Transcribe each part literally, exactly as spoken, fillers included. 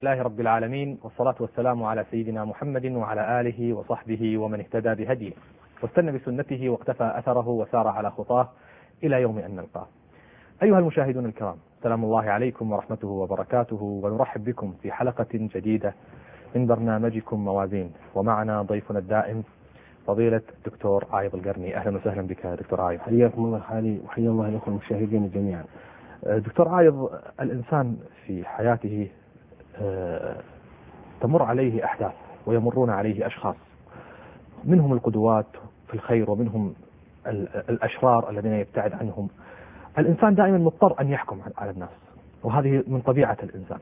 الله رب العالمين، والصلاة والسلام على سيدنا محمد وعلى آله وصحبه ومن اهتدى بهديه واستنى بسنته واقتفى أثره وسار على خطاه إلى يوم أن نلقاه. أيها المشاهدون الكرام، سلام الله عليكم ورحمته وبركاته، ونرحب بكم في حلقة جديدة من برنامجكم موازين، ومعنا ضيفنا الدائم فضيلة الدكتور عايض القرني. أهلا وسهلا بك دكتور عايض. حياكم الله حالي وحيا الله لكم المشاهدين جميعا. دكتور عايض، الإنسان في حياته تمر عليه أحداث ويمرون عليه أشخاص، منهم القدوات في الخير ومنهم الأشرار الذين يبتعد عنهم. الإنسان دائما مضطر أن يحكم على الناس، وهذه من طبيعة الإنسان.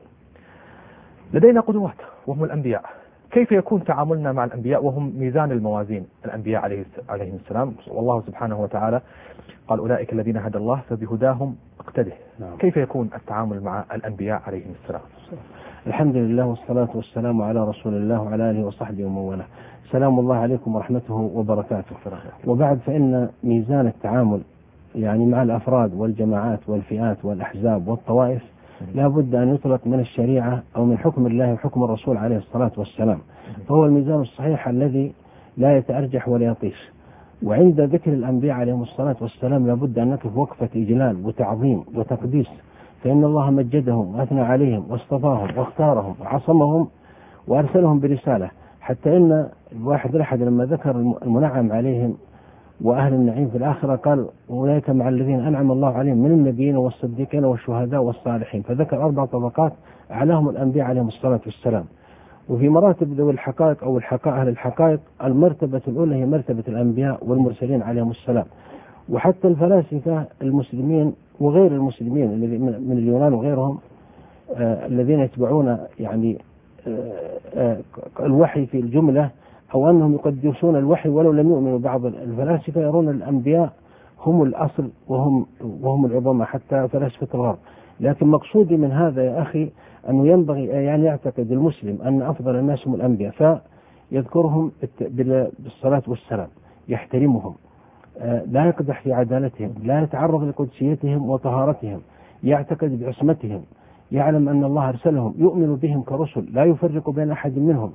لدينا قدوات وهم الأنبياء. كيف يكون تعاملنا مع الأنبياء وهم ميزان الموازين؟ الأنبياء عليهم السلام، والله سبحانه وتعالى قال أولئك الذين هدى الله فبهداهم اقتده. نعم. كيف يكون التعامل مع الأنبياء عليهم السلام؟ الحمد لله والصلاة والسلام على رسول الله وعلى آله وصحبه ومن والاه. سلام الله عليكم ورحمته وبركاته. وبعد، فإن ميزان التعامل يعني مع الأفراد والجماعات والفئات والأحزاب والطوائف لا بد أن يطلق من الشريعة أو من حكم الله وحكم الرسول عليه الصلاة والسلام، فهو الميزان الصحيح الذي لا يتأرجح ولا يطيش. وعند ذكر الأنبياء عليهم الصلاة والسلام لا بد أن نقف وقفة إجلال وتعظيم وتقديس، فإن الله مجدهم وأثنى عليهم واصطفاهم واختارهم وعصمهم وأرسلهم برسالة، حتى إن الواحد الأحد لما ذكر المنعم عليهم وأهل النعيم في الآخرة قال أولئك مع الذين أنعم الله عليهم من النبيين والصديقين والشهداء والصالحين، فذكر أربع طبقات أعلاهم الأنبياء عليهم الصلاة والسلام. وفي مراتب ذوي الحقائق أو الحقائق أهل الحقائق، المرتبة الأولى هي مرتبة الأنبياء والمرسلين عليهم السلام. وحتى الفلاسفة المسلمين وغير المسلمين من اليونان وغيرهم آه الذين يتبعون يعني آه آه الوحي في الجملة، أو أنهم يقدسون الوحي ولو لم يؤمنوا. بعض الفلاسفة يرون الأنبياء هم الأصل وهم وهم العظمى، حتى فلاسفة الغرب. لكن مقصودي من هذا يا أخي أنه ينبغي يعني يعتقد المسلم أن أفضل الناس هم الأنبياء، فيذكرهم بالصلاة والسلام، يحترمهم، لا يقدح في عدالتهم، لا يتعرض لقدسيتهم وطهارتهم، يعتقد بعصمتهم، يعلم أن الله أرسلهم، يؤمن بهم كرسل، لا يفرق بين أحد منهم،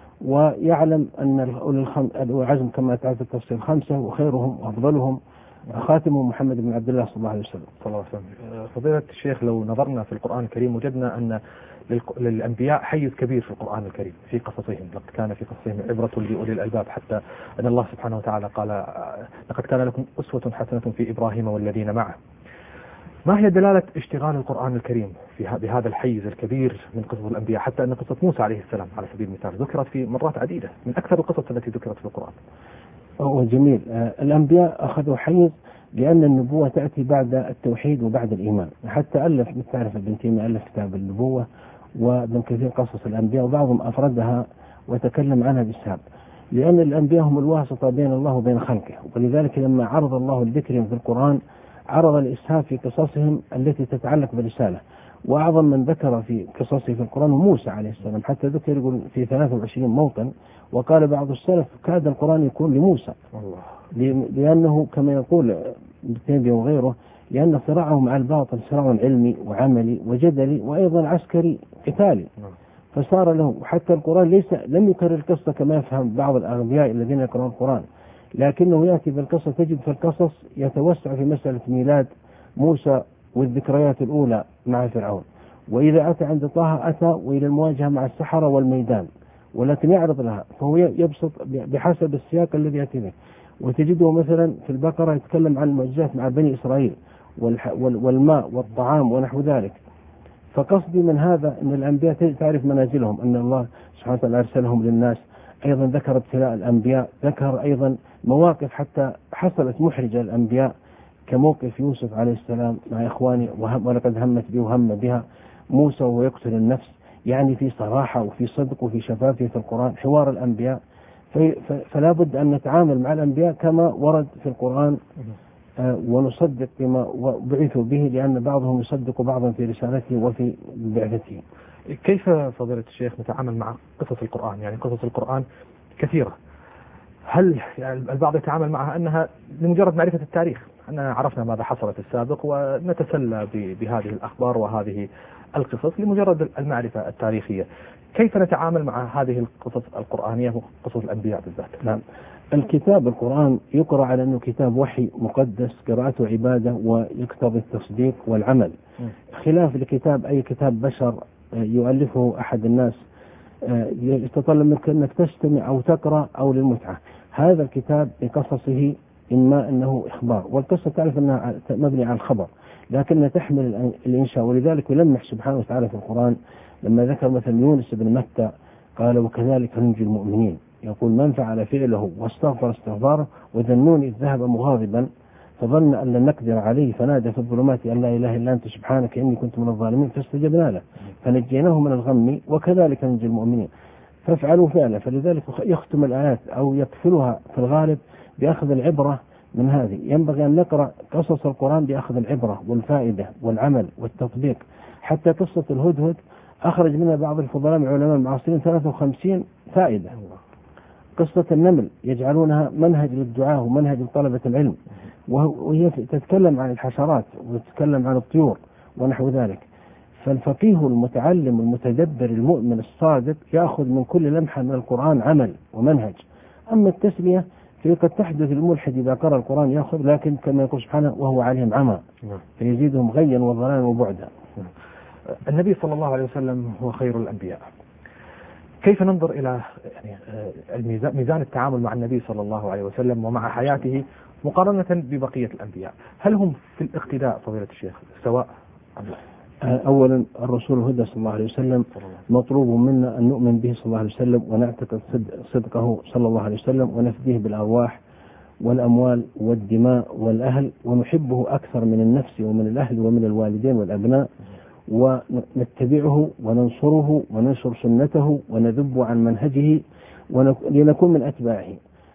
ويعلم أن العزم كما تعرف التفسير خمسة، وخيرهم وأفضلهم خاتمهم محمد بن عبد الله صلى الله عليه وسلم. صلى الله عليه وسلم. فضيلة الشيخ، لو نظرنا في القرآن الكريم وجدنا أن للأنبياء حيز كبير في القرآن الكريم في قصصهم، لقد كان في قصصهم عبرة لأولي الألباب، حتى أن الله سبحانه وتعالى قال لقد كان لكم أسوة حسنة في إبراهيم والذين معه. ما هي دلالة اشتغال القرآن الكريم في بهذا الحيز الكبير من قصص الأنبياء، حتى أن قصة موسى عليه السلام على سبيل المثال ذكرت في مرات عديدة، من أكثر القصص التي ذكرت في القرآن؟ هو جميل. الأنبياء أخذوا حيز لأن النبوة تأتي بعد التوحيد وبعد الإيمان. حتى ألف بالتعرف ابن تيمية ألف كتاب النبوة، وابن كثير قصص الأنبياء، وبعضهم أفردها وتكلم عنها بالسهاب، لأن الأنبياء هم الواسطة بين الله وبين خلقه. ولذلك لما عرض الله الذكر في القرآن عرض الإسهاب في قصصهم التي تتعلق بالرسالة. وأعظم من ذكر في قصصه في القرآن موسى عليه السلام، حتى ذكر يقول في ثلاثة وعشرين موطن. وقال بعض السلف كاد القرآن يكون لموسى، لأنه كما يقول ابن تيمية وغيره، لأن صراعه مع الباطل صراع علمي وعملي وجدلي وأيضا عسكري قتالي، فصار له. حتى القرآن ليس لم يكرر القصة كما يفهم بعض الأغبياء الذين يقرؤون القرآن، لكنه يأتي بالقصة. تجد في القصص يتوسع في مسألة ميلاد موسى والذكريات الأولى مع فرعون، وإذا أتى عند طه أتى وإلى المواجهة مع السحرة والميدان، ولكن يعرض لها، فهو يبسط بحسب السياق الذي يأتي به. وتجده مثلا في البقرة يتكلم عن المعجزات مع بني إسرائيل والماء والطعام ونحو ذلك. فقصدي من هذا أن الأنبياء تعرف منازلهم، أن الله سبحانه وتعالى أرسلهم للناس. أيضا ذكر ابتلاء الأنبياء، ذكر أيضا مواقف حتى حصلت محرجة الأنبياء، كموقف يوسف عليه السلام مع إخوانه ولقد همت به وهم بها، موسى وهو يقتل النفس. يعني في صراحة وفي صدق وفي شفافية في القرآن حوار الأنبياء. فلا بد أن نتعامل مع الأنبياء كما ورد في القرآن، آه ونصدق بما بعثوا به، لأن بعضهم يصدق بعضا في رسالته وفي بعثته. كيف فضيلة الشيخ نتعامل مع قصص القرآن؟ يعني قصص القرآن كثيرة، هل يعني البعض يتعامل معها أنها لمجرد معرفة التاريخ، أننا عرفنا ماذا حصل في السابق ونتسلى بهذه الأخبار وهذه القصص لمجرد المعرفة التاريخية. كيف نتعامل مع هذه القصص القرآنية وقصص الأنبياء بالذات؟ نعم، الكتاب القرآن يقرأ على أنه كتاب وحي مقدس، قراءته عبادة ويقتضي التصديق والعمل، خلاف لكتاب أي كتاب بشر يؤلفه أحد الناس يتطلب منك أنك تستمع أو تقرأ أو للمتعة. هذا الكتاب بقصصه إما أنه إخبار، والقصة تعرف أنها مبني على الخبر لكنها تحمل الإنشاء، ولذلك يلمح سبحانه وتعالى في القرآن لما ذكر مثلا يونس بن متى قال وكذلك ننجي المؤمنين، يقول من فعل فعله واستغفر استغفاره وذنون إذ ذهب مغاضبا فظن أن لن نقدر عليه فنادى في الظلمات أن لا إله إلا أنت سبحانك إني كنت من الظالمين فاستجبنا له فنجيناه من الغم وكذلك ننجي المؤمنين فافعلوا فعلا. فلذلك يختم الآيات أو يقفلها في الغالب بأخذ العبرة من هذه. ينبغي أن نقرأ قصص القرآن بأخذ العبرة والفائدة والعمل والتطبيق. حتى قصة الهدهد أخرج منها بعض الفضلاء من علماء المعاصرين ثلاثة وخمسين فائدة. قصة النمل يجعلونها منهج للدعاء ومنهج لطلبة العلم، وهي تتكلم عن الحشرات وتتكلم عن الطيور ونحو ذلك. فالفقيه المتعلم المتدبر المؤمن الصادق يأخذ من كل لمحة من القرآن عمل ومنهج. أما التسمية فقد تحدث الملحد إذا قرأ القرآن يأخذ، لكن كما يقول سبحانه وهو عليهم عمى فيزيدهم غيا وضلالا وبعدا. النبي صلى الله عليه وسلم هو خير الأنبياء. كيف ننظر إلى يعني الميزان ميزان التعامل مع النبي صلى الله عليه وسلم ومع حياته مقارنة ببقية الأنبياء؟ هل هم في الاقتداء فضيلة الشيخ سواء أم لا؟ أولا الرسول الهدى صلى الله عليه وسلم مطلوب منا أن نؤمن به صلى الله عليه وسلم ونعتقد صدقه صلى الله عليه وسلم ونفديه بالأرواح والأموال والدماء والأهل، ونحبه أكثر من النفس ومن الأهل ومن الوالدين والأبناء، ونتبعه وننصره وننشر سنته وندب عن منهجه لنكون من أتباعه.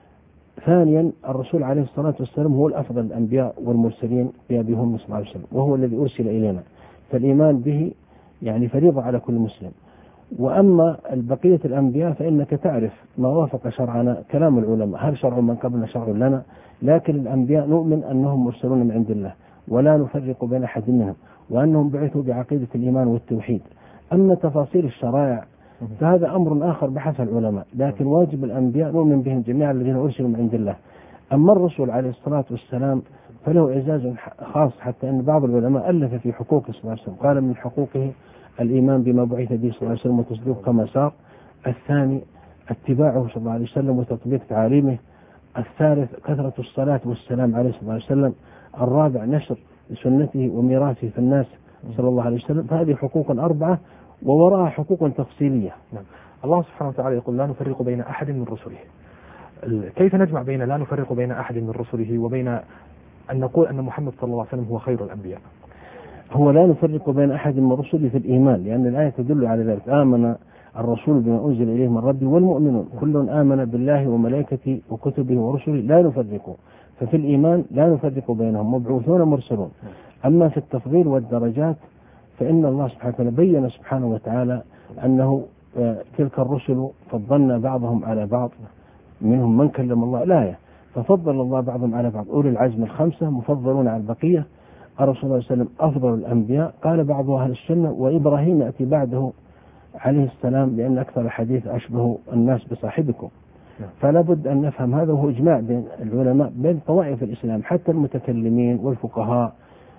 ثانيا الرسول عليه الصلاة والسلام هو الأفضل الأنبياء والمرسلين بأبيهم صلى الله عليه وسلم، وهو الذي أرسل إلينا، فالإيمان به يعني فريضة على كل مسلم. وأما البقية الأنبياء فإنك تعرف ما وافق شرعنا كلام العلماء، هل شرع من قبلنا شرع لنا؟ لكن الأنبياء نؤمن أنهم مرسلون من عند الله ولا نفرق بين أحد منهم، وأنهم بعثوا بعقيدة الإيمان والتوحيد. أما تفاصيل الشرائع فهذا أمر آخر بحث العلماء، لكن واجب الأنبياء نؤمن بهم جميعا الذين أرسلوا من عند الله. أما الرسول عليه الصلاة والسلام فله إعزاز خاص، حتى أن بعض العلماء ألف في حقوقه صلى الله عليه وسلم، قال من حقوقه الإيمان بما بعث به صلى الله عليه وسلم وتصديق كما سار. الثاني اتباعه صلى الله عليه وسلم وتطبيق تعاليمه. الثالث كثرة الصلاة والسلام عليه صلى الله عليه وسلم. الرابع نشر سنته وميراثه في الناس صلى الله عليه وسلم. فهذه حقوق أربعة ووراءها حقوق تفصيلية. نعم. الله سبحانه وتعالى يقول لا نفرق بين أحد من رسله. كيف نجمع بين لا نفرق بين أحد من رسله وبين أن نقول أن محمد صلى الله عليه وسلم هو خير الأنبياء؟ هو لا نفرق بين أحد من رسله في الإيمان، لأن الآية تدل على ذلك. آمن الرسول بما أنزل إليه من ربه والمؤمنون كل آمن بالله وملائكته وكتبه ورسله لا نفرق. ففي الإيمان لا نفرق بينهم، مبعوثون مرسلون. أما في التفضيل والدرجات فإن الله سبحانه وتعالى بين سبحانه وتعالى أنه تلك الرسل فضلنا بعضهم على بعض، منهم من كلم الله الآية، ففضل الله بعضهم على بعض. أولي العزم الخمسة مفضلون على البقية. الرسول صلى الله عليه وسلم أفضل الأنبياء. قال بعض أهل السنة وإبراهيم يأتي بعده عليه السلام لأن أكثر الحديث أشبه الناس بصاحبكم. فلا بد أن نفهم هذا، وهو إجماع بين العلماء بين طوائف الإسلام، حتى المتكلمين والفقهاء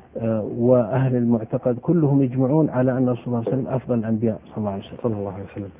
وأهل المعتقد كلهم يجمعون على أن الرسول صلى الله عليه وسلم أفضل الأنبياء صلى الله عليه وسلم. صلى الله عليه وسلم.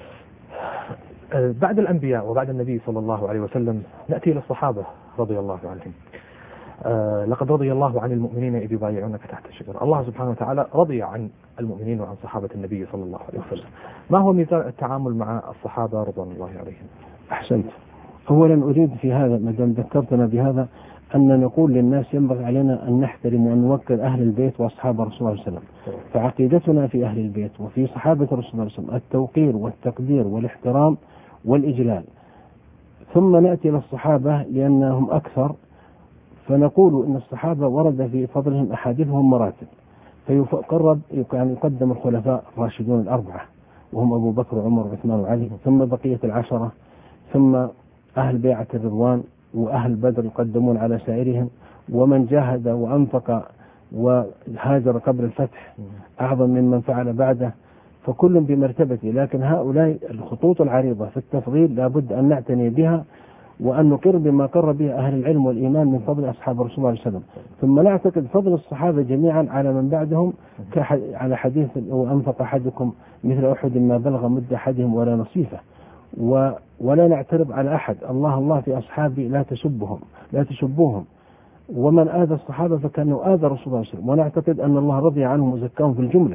بعد الأنبياء وبعد النبي صلى الله عليه وسلم نأتي إلى الصحابة رضي الله عنهم. آه لقد رضي الله عن المؤمنين إذ يبايعونك تحت الشجرة. الله سبحانه وتعالى رضي عن المؤمنين وعن صحابة النبي صلى الله عليه وسلم. ما هو ميزان التعامل مع الصحابة رضوان الله عليهم؟ أحسنت. أولا أريد في هذا ما دام ذكرتنا بهذا أن نقول للناس ينبغي علينا أن نحترم وأن نوقر أهل البيت وأصحاب الرسول صلى الله عليه وسلم. فعقيدتنا في أهل البيت وفي صحابة الرسول صلى الله عليه وسلم التوقير والتقدير والاحترام والإجلال. ثم نأتي إلى الصحابة لأنهم أكثر، فنقول إن الصحابة ورد في فضلهم أحاديثهم مراتب، فيقرب يعني يقدم الخلفاء الراشدون الأربعة وهم أبو بكر وعمر وعثمان وعلي، ثم بقية العشرة، ثم أهل بيعة الرضوان وأهل بدر يقدمون على سائرهم، ومن جاهد وأنفق وهاجر قبل الفتح أعظم ممن فعل بعده، فكل بمرتبته. لكن هؤلاء الخطوط العريضة في التفضيل لابد أن نعتني بها، وأن نقر بما قر به أهل العلم والإيمان من فضل أصحاب الرسول صلى الله عليه وسلم، ثم نعتقد فضل الصحابة جميعا على من بعدهم، على حديث وأنفق أحدكم مثل أحد ما بلغ مد أحدهم ولا نصيفه، ولا نعترض على أحد. الله الله في أصحابي لا تسبهم لا تسبوهم، ومن آذى الصحابة فكأنه آذى رسول الله صلى الله عليه وسلم، ونعتقد أن الله رضي عنهم وزكاهم في الجملة،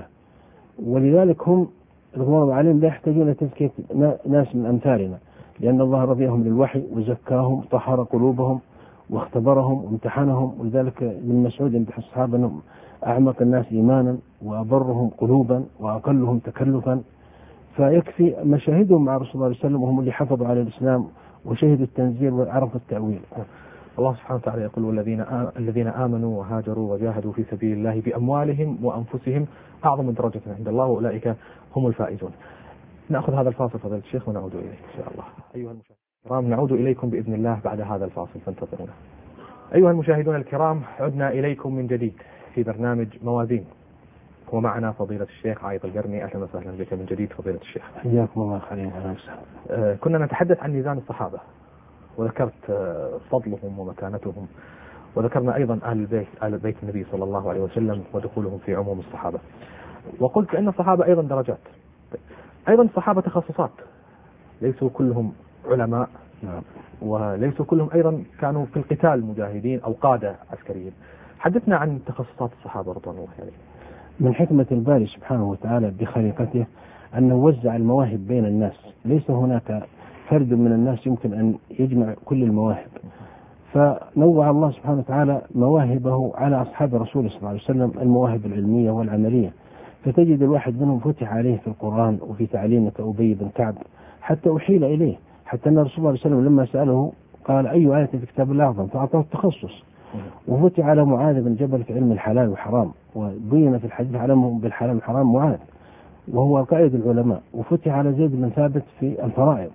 ولذلك هم رضوان الله عليهم لا يحتاجون تزكية ناس من أمثالنا، لأن الله رضيهم للوحي وزكاهم طهر قلوبهم واختبرهم وامتحنهم. ولذلك ابن مسعود يمدح الصحابة أنهم أعمق الناس إيمانا وأبرهم قلوبا وأقلهم تكلفا، فيكفي مشاهدهم مع رسول الله صلى الله عليه وسلم، وهم اللي حفظوا على الإسلام وشهدوا التنزيل وعرفوا التأويل. الله سبحانه وتعالى يقول: والذين الذين آمنوا وهاجروا وجاهدوا في سبيل الله بأموالهم وأنفسهم أعظم درجة عند الله وأولئك هم الفائزون. نأخذ هذا الفاصل فضيلة الشيخ ونعود إليه إن شاء الله. أيها المشاهدون الكرام، نعود إليكم بإذن الله بعد هذا الفاصل، فانتظرونا. أيها المشاهدون الكرام، عدنا إليكم من جديد في برنامج موازين، ومعنا فضيلة الشيخ عايض القرني. أهلا وسهلا بك من جديد فضيلة الشيخ. حياكم الله خيرا. أهلا وسهلا. آه كنا نتحدث عن ميزان الصحابة، وذكرت آه فضلهم ومكانتهم، وذكرنا أيضا آل البيت آل بيت النبي صلى الله عليه وسلم ودخولهم في عموم الصحابة، وقلت أن الصحابة أيضا درجات، أيضا الصحابة تخصصات، ليسوا كلهم علماء، نعم. وليسوا كلهم أيضا كانوا في القتال مجاهدين أو قادة عسكريين. حدثنا عن تخصصات الصحابة رضوان الله عليهم. من حكمة الباري سبحانه وتعالى بخليقته أنه وزع المواهب بين الناس، ليس هناك فرد من الناس يمكن أن يجمع كل المواهب، فنوع الله سبحانه وتعالى مواهبه على أصحاب رسوله صلى الله عليه وسلم، المواهب العلمية والعملية، فتجد الواحد منهم فتح عليه في القرآن وفي تعليم كأبي بن كعب حتى أحيل إليه، حتى أن رسول الله صلى الله عليه وسلم لما سأله قال: أي آية في كتاب الله أعظم؟ فأعطاه التخصص. وفتح على معاذ بن جبل في علم الحلال والحرام، وبين في الحديث علمهم بالحلال والحرام معاذ وهو قائد العلماء. وفتح على زيد بن ثابت في الفرائض،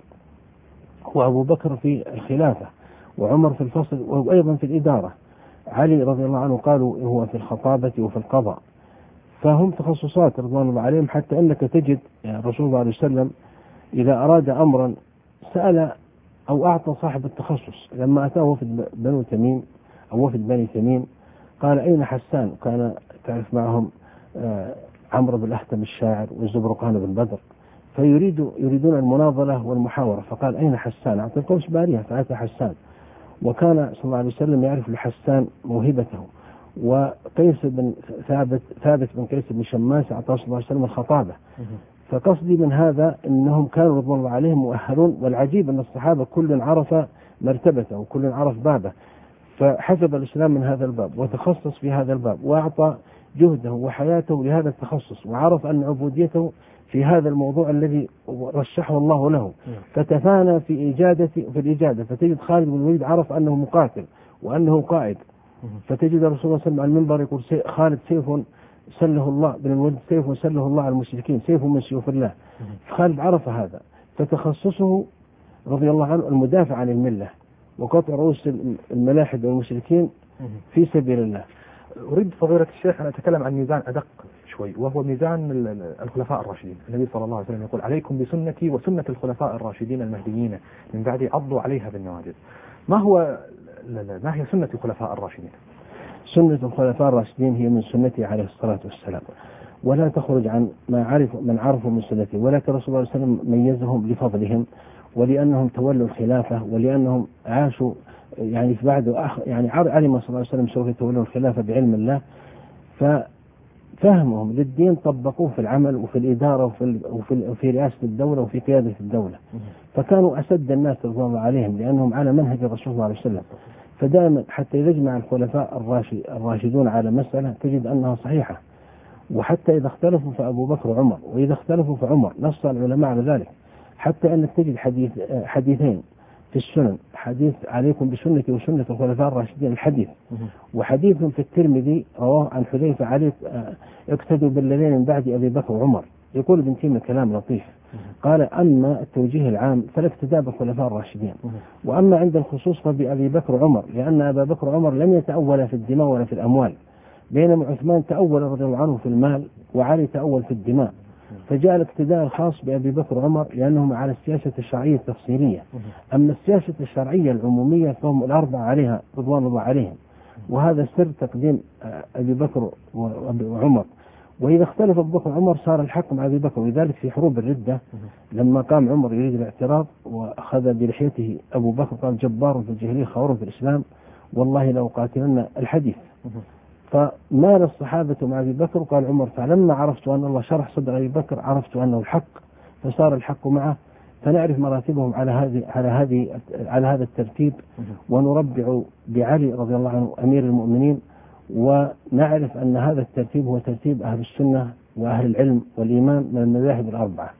وأبو بكر في الخلافة، وعمر في الفصل، وأيضا في الإدارة. علي رضي الله عنه قالوا هو في الخطابة وفي القضاء. فهم تخصصات رضوان الله عليهم، حتى أنك تجد يعني رسول الله عليه وسلم إذا أراد أمرا سأل أو أعطى صاحب التخصص. لما أتاه وفد بنو تميم أو وفد بني تميم قال: أين حسان؟ كان تعرف معهم آه عمرو بن الأهتم الشاعر والزبرقان بن بدر، فيريد يريدون المناظرة والمحاورة، فقال: أين حسان؟ أعطى قوس بارية فأتى حسان. وكان صلى الله عليه وسلم يعرف لحسان موهبته. وقيس بن ثابت ثابت بن قيس بن شماس أعطاه صلى الله عليه وسلم الخطابة. فقصدي من هذا أنهم كانوا رضوان الله عليهم مؤهلون، والعجيب أن الصحابة كل عرف مرتبته وكل عرف بابه، فحسب الإسلام من هذا الباب وتخصص في هذا الباب، وأعطى جهده وحياته لهذا التخصص، وعرف أن عبوديته في هذا الموضوع الذي رشحه الله له، فتفانى في إجادة في الإجادة. فتجد خالد بن الوليد عرف أنه مقاتل وأنه قائد، فتجد الرسول صلى الله عليه وسلم على المنبر يقول: خالد سيف سله الله بن الوليد سيف سله الله على المشركين، سيف من سيوف الله. خالد عرف هذا، فتخصصه رضي الله عنه المدافع عن الملة وقطع رؤوس الملاحد والمشركين في سبيل الله. أريد فضيلة الشيخ أن أتكلم عن ميزان أدق شوي، وهو ميزان الخلفاء الراشدين. النبي صلى الله عليه وسلم يقول: عليكم بسنتي وسنة الخلفاء الراشدين المهديين من بعدي عضوا عليها بالنواجذ. ما هو ما هي سنة الخلفاء الراشدين؟ سنة الخلفاء الراشدين هي من سنته عليه الصلاة والسلام، ولا تخرج عن ما عرف من عرفوا من سنته، ولكن رسول الله صلى الله عليه وسلم ميزهم لفضلهم ولأنهم تولوا الخلافة، ولأنهم عاشوا يعني في بعد يعني علم صلى الله عليه وسلم سوف يتولوا الخلافة بعلم الله، ففهمهم للدين طبقوه في العمل وفي الإدارة وفي وفي في رئاسة الدولة وفي قيادة الدولة، فكانوا أسد الناس رضوان الله عليهم لأنهم على منهج الرسول صلى الله عليه وسلم. فدائما حتى يجمع الخلفاء الراشدون على مسألة تجد أنها صحيحة، وحتى إذا اختلفوا فأبو بكر وعمر، وإذا اختلفوا فعمر، نص العلماء على ذلك. حتى أنك تجد حديث حديثين في السنن، حديث عليكم بسنتي وسنة الخلفاء الراشدين الحديث، وحديث في الترمذي رواه عن حذيفة عليه اقتدوا بالذين من بعد أبي بكر وعمر. يقول ابن تيمية كلام لطيف، قال: أما التوجيه العام فالاقتداء بالخلفاء الراشدين، وأما عند الخصوص فبأبي بكر وعمر، لأن أبا بكر وعمر لم يتأول في الدماء ولا في الأموال، بينما عثمان تأول رضي الله عنه في المال وعلي تأول في الدماء. فجاء الاقتداء الخاص بأبي بكر وعمر لأنهم على السياسة الشرعية التفصيلية. أما السياسة الشرعية العمومية فهم الأربعة عليها رضوان الله عليهم، وهذا سر تقديم أبي بكر وعمر. وإذا اختلف أبو بكر وعمر صار الحق مع أبي بكر، ولذلك في حروب الردة لما قام عمر يريد الاعتراض وأخذ بلحيته أبو بكر قال جبار في الجاهلية خوار في الإسلام والله لو قاتلنا الحديث. فمال الصحابة مع أبي بكر وقال عمر فلما عرفت أن الله شرح صدر أبي بكر عرفت أنه الحق فصار الحق معه. فنعرف مراتبهم على هذه على هذه على هذا الترتيب، ونربع بعلي رضي الله عنه أمير المؤمنين، ونعرف أن هذا الترتيب هو ترتيب أهل السنة وأهل العلم والإيمان من المذاهب الأربعة.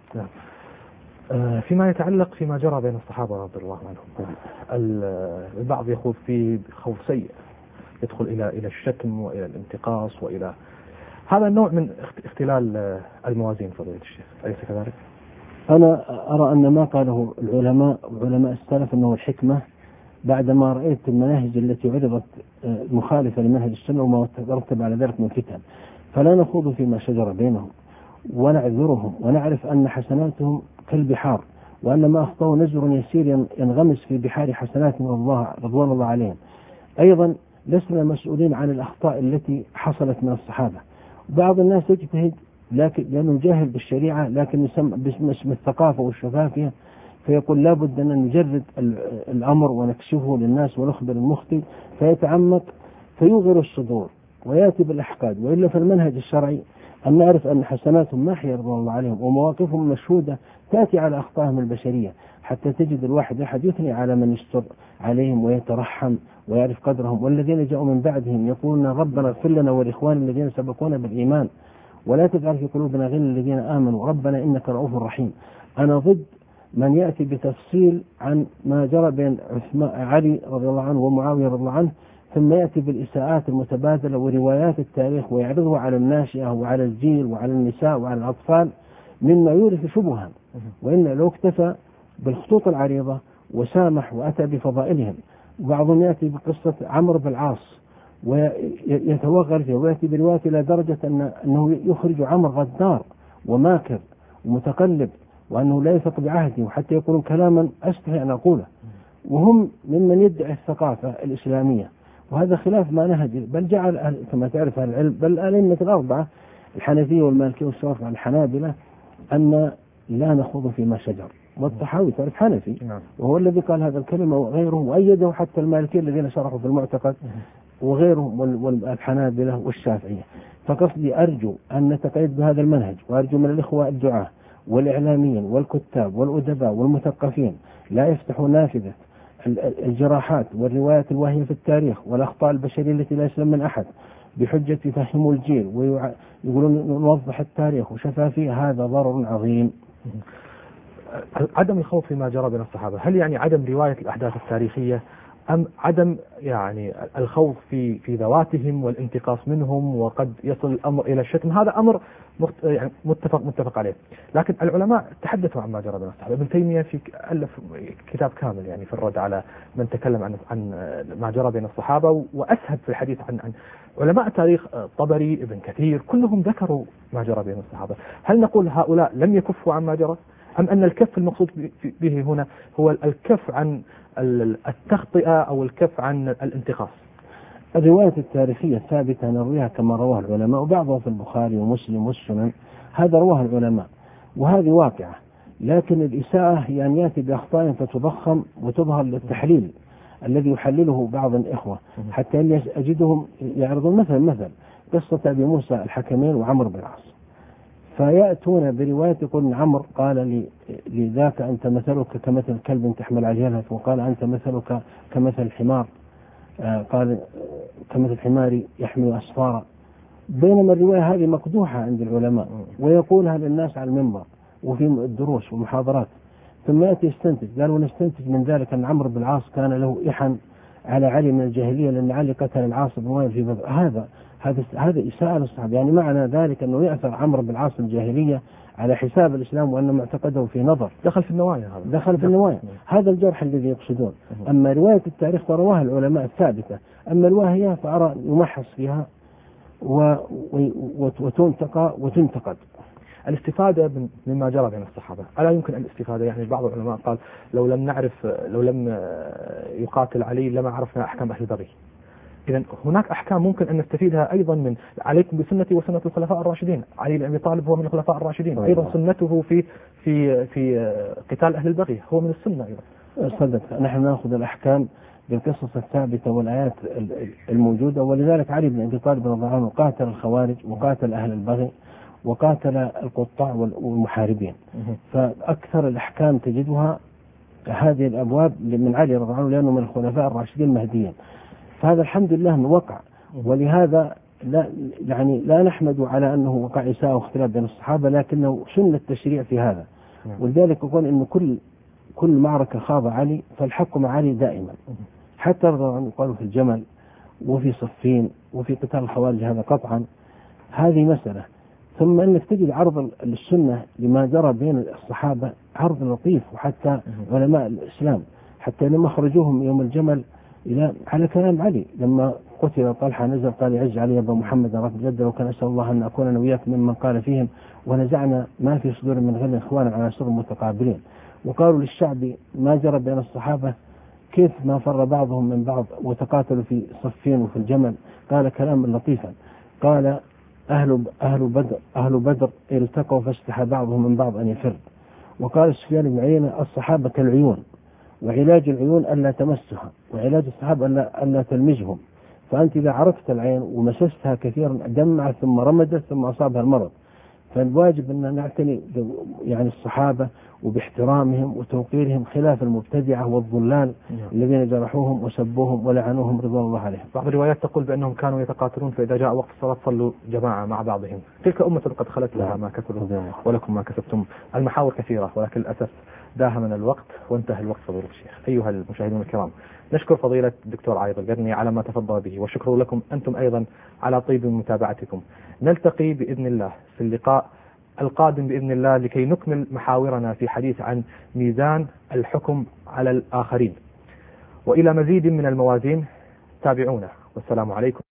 فيما يتعلق فيما جرى بين الصحابة رضي الله عنهم، البعض يخوض فيه خوف سيء يدخل إلى إلى الشتم وإلى الانتقاص وإلى هذا النوع من اختلال الموازين فضيلة الشيخ، أليس كذلك؟ أنا أرى أن ما قاله العلماء وعلماء السلف أنه الحكمة بعدما رأيت المناهج التي عرضت مخالفة لمنهج السنة وما ترتب على ذلك من فتن، فلا نخوض فيما شجر بينهم ونعذرهم ونعرف أن حسناتهم كالبحار، وأن ما أخطأوا نزر يسير ينغمس في بحار حسنات من الله رضوان الله عليهم. أيضا لسنا مسؤولين عن الأخطاء التي حصلت من الصحابة. بعض الناس يجتهد لكن لأنه جاهل بالشريعة لكن يسمى باسم الثقافة والشفافية، فيقول لا بد أن نجرد الأمر ونكشفه للناس ونخبر المخطئ فيتعمق فيغر الصدور ويأتي بالأحقاد. وإلا فالمنهج الشرعي أن نعرف أن حسناتهم محيا رضوان الله عليهم ومواقفهم مشهودة تأتي على أخطائهم البشرية، حتى تجد الواحد أحد يثني على من يستر عليهم ويترحم ويعرف قدرهم. والذين جاءوا من بعدهم يقولون ربنا اغفر لنا والإخوان الذين سبقونا بالإيمان ولا تجعل في قلوبنا غل الذين آمنوا ربنا إنك رؤوف رحيم. أنا ضد من يأتي بتفصيل عن ما جرى بين علي رضي الله عنه ومعاوية رضي الله عنه ثم يأتي بالإساءات المتبادلة وروايات التاريخ ويعرضها على الناشئة وعلى الجيل وعلى النساء وعلى الأطفال مما يورث شبها. وإن لو اكتفى بالخطوط العريضة وسامح وأتى بفضائلهم. بعضهم يأتي بقصة عمرو بن العاص ويتوغل فيه ويأتي برواية إلى درجة أن أنه يخرج عمرو غدار وماكر ومتقلب وأنه لا يثق بعهده وحتى يقولون كلاما أستحي أن أقوله، وهم ممن يدعي الثقافة الإسلامية، وهذا خلاف ما نهج بل جعل كما تعرف أهل العلم بل الأئمة الأربعة الحنفية والمالكية والشافعية والحنابلة أن لا نخوض فيما شجر. والطحاوي تعرف حنفي وهو الذي قال هذا الكلمة وغيره وأيده حتى المالكية الذين شرحوا في المعتقد وغيرهم والحنابلة والشافعية. فقصدي أرجو أن نتقيد بهذا المنهج، وأرجو من الإخوة الدعاة والإعلاميين والكتاب والأدباء والمثقفين لا يفتحوا نافذة الجراحات والروايات الواهية في التاريخ والأخطاء البشرية التي لا يسلم من أحد بحجة يفهموا الجيل ويقولون نوضح التاريخ وشفافية. هذا ضرر عظيم. عدم الخوف فيما جرى بين الصحابة هل يعني عدم رواية الأحداث التاريخية أم عدم يعني الخوف في في ذواتهم والانتقاص منهم وقد يصل الأمر إلى الشتم؟ هذا أمر يعني متفق متفق عليه. لكن العلماء تحدثوا عن ما جرى بين الصحابة. ابن تيمية في ألف كتاب كامل يعني في الرد على من تكلم عن عن ما جرى بين الصحابة، وأسهب في الحديث عن عن علماء التاريخ طبري ابن كثير كلهم ذكروا ما جرى بين الصحابة. هل نقول هؤلاء لم يكفوا عن ما جرى أم أن الكف المقصود به هنا هو الكف عن التخطئة أو الكف عن الانتقاص؟ الرواية التاريخية الثابتة نرويها كما رواه العلماء وبعضها في البخاري ومسلم والسنن، هذا رواه العلماء وهذه واقعة. لكن الإساءة هي أن يأتي بأخطاء فتضخم وتظهر للتحليل الذي يحلله بعض الإخوة حتى أجدهم يعرضون مثلا مثل قصة أبي موسى الحكمين وعمرو بن العاص، فيأتون برواية يقول عمرو قال لذاك أنت مثلك كمثل كلب تحمل عليه الهف، وقال أنت مثلك كمثل الحمار قال كمثل الحمار يحمل أسفارا. بينما الرواية هذه مقدوحة عند العلماء ويقولها للناس على المنبر وفي الدروس والمحاضرات، ثم يأتي يستنتج قالوا نستنتج من ذلك أن عمرو بن العاص كان له إحن على علي من الجاهلية لأن علي قتل العاص بن وائل في بدر. هذا هذا هذا إساءة للصحابة، يعني معنى ذلك أنه يأثر عمرو بن العاص الجاهلية على حساب الإسلام وأن معتقده في نظر دخل في النوايا. هذا دخل في النوايا هذا الجرح الذي يقصدون. أما رواية التاريخ فرواها العلماء الثابتة، أما الواهية فأرى يمحص فيها وتنتقى وتنتقد. الاستفادة مما جرى بين الصحابة، ألا يمكن الاستفادة؟ يعني بعض العلماء قال لو لم نعرف لو لم يقاتل علي لما عرفنا أحكام أهل البغي. إذا هناك أحكام ممكن أن نستفيدها أيضا من عليكم بسنتي وسنة الخلفاء الراشدين. علي بن أبي طالب هو من الخلفاء الراشدين، أيضا سنته في في في قتال أهل البغي هو من السنة أيضا. صدق، نحن نأخذ الأحكام بالقصص الثابتة والآيات الموجودة، ولذلك علي بن أبي طالب رضي الله عنه قاتل الخوارج وقاتل أهل البغي وقاتل القطاع والمحاربين. فأكثر الأحكام تجدها هذه الأبواب من علي رضي الله عنه لأنه من الخلفاء الراشدين المهديين. فهذا الحمد لله أنه وقع، ولهذا لا يعني لا نحمد على أنه وقع إساءة واختلاف بين الصحابة، لكنه سنة التشريع في هذا. ولذلك يقول أن كل كل معركة خاض علي فالحق مع علي دائما، حتى رضي الله عنه قالوا في الجمل وفي صفين وفي قتال الخوارج هذا قطعا. هذه مسألة. ثم أنك تجد عرض السنة لما جرى بين الصحابة عرض لطيف، وحتى علماء الإسلام حتى لما خرجوهم يوم الجمل إلى على كلام علي لما قتل طلحة نزل قال يعز علي أبا محمد رب جد وكان أسأل الله أن أكون أنا وياك ممن قال فيهم ونزعنا ما في صدور من غل إخوانا على سر متقابلين. وقالوا للشعب ما جرى بين الصحابة كيف ما فر بعضهم من بعض وتقاتلوا في صفين وفي الجمل. قال كلام لطيفا، قال أهل أهل بدر أهل بدر التقوا فاستحى بعضهم من بعض أن يفر. وقال سفيان بن عيينة الصحابة كالعيون، وعلاج العيون ألا تمسها، وعلاج الصحابة ألا, ألا تلمجهم. فأنت إذا عرفت العين ومسستها كثيرا دمعت ثم رمدت ثم أصابها المرض. فالواجب أن نعتني يعني الصحابة وباحترامهم وتوقيرهم خلاف المبتدعة والضلال الذين جرحوهم وسبوهم ولعنوهم رضوان الله عليهم. بعض الروايات تقول بأنهم كانوا يتقاتلون فإذا جاء وقت الصلاة صلوا جماعة مع بعضهم. تلك أمة قد خلت لها ما كسبوا ولكم ما كسبتم. المحاور كثيرة ولكن للأسف داهمنا الوقت وانتهى الوقت فضيلة الشيخ. أيها المشاهدون الكرام، نشكر فضيلة الدكتور عايض القرني على ما تفضل به، والشكر لكم أنتم أيضا على طيب متابعتكم. نلتقي بإذن الله في اللقاء القادم بإذن الله لكي نكمل محاورنا في حديث عن ميزان الحكم على الآخرين، وإلى مزيد من الموازين تابعونا، والسلام عليكم.